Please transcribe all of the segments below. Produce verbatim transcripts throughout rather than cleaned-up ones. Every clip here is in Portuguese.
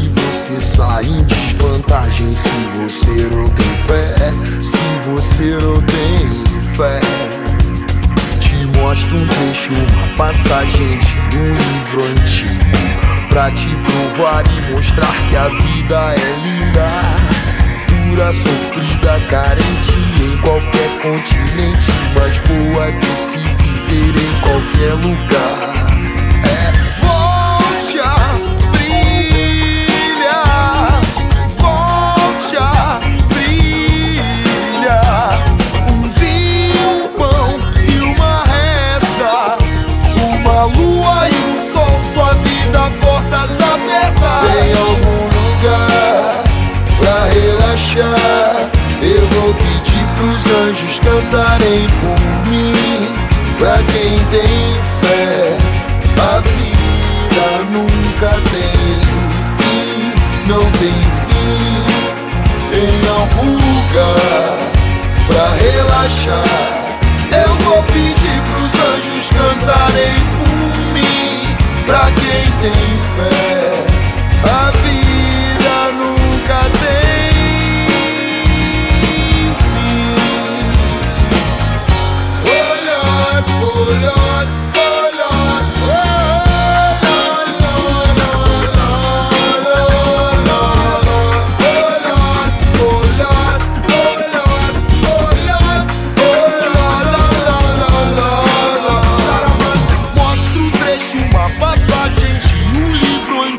você sai em desvantagem se você não tem fé, se você não tem fé. Te mostro um trecho, uma passagem de um livro antigo, pra te provar e mostrar que a vida é linda, dura, sofrida, carente em qualquer continente, mas boa de se viver em qualquer lugar. É, volte a brilhar, volte a brilhar. Um vinho, um pão e uma reza, uma lua e um sol, sua vida, portas abertas. Tem algum lugar pra relaxar? Eu vou pedir pros anjos cantarem por mim. Pra quem tem fé, a vida nunca tem fim, não tem fim. Em algum lugar pra relaxar, eu vou pedir pros anjos cantarem por mim. Pra quem tem fé, a vida nunca tem fim. Oh Lord, oh Lord, oh Lord, oh Lord, Lord, Lord, Lord, Lord, Lord, oh Lord, oh Lord, oh Lord, oh Lord, Lord. Mostra um trecho, uma passagem de um livro antigo,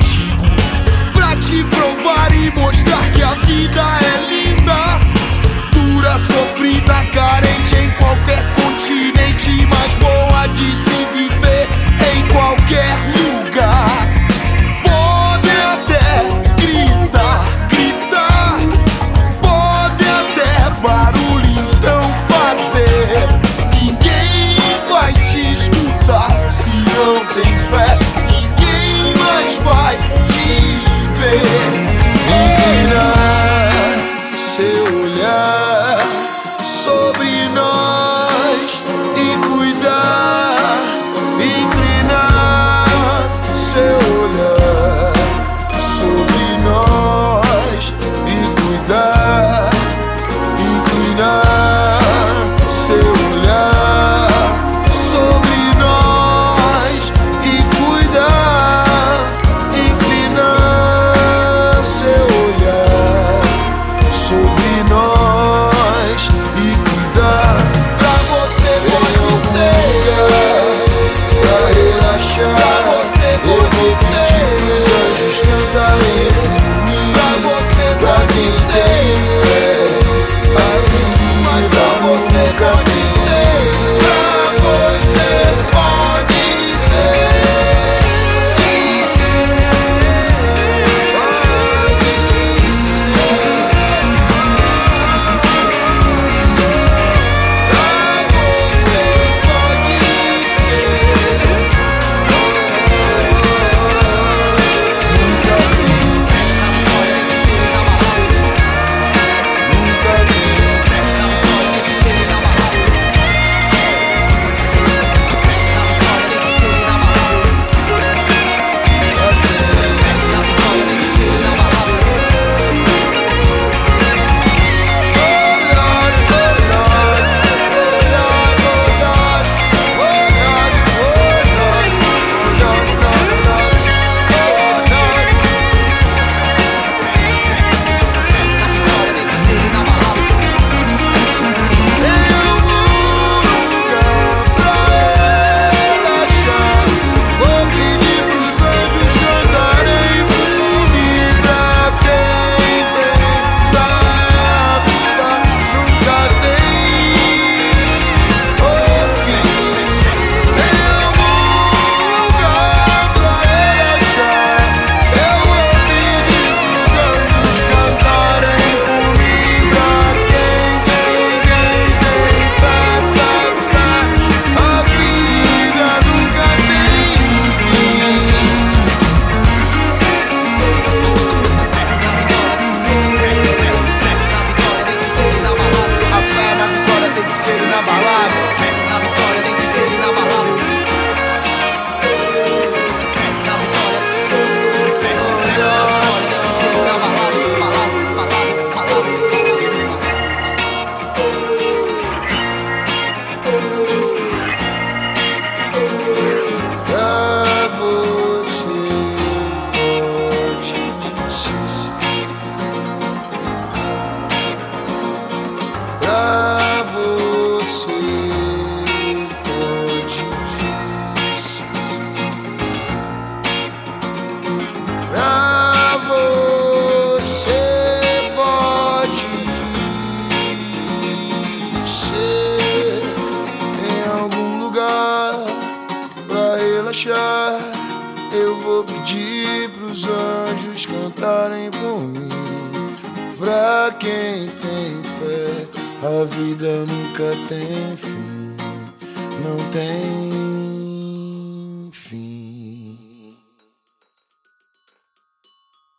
cantarem por mim. Pra quem tem fé, a vida nunca tem fim. Não tem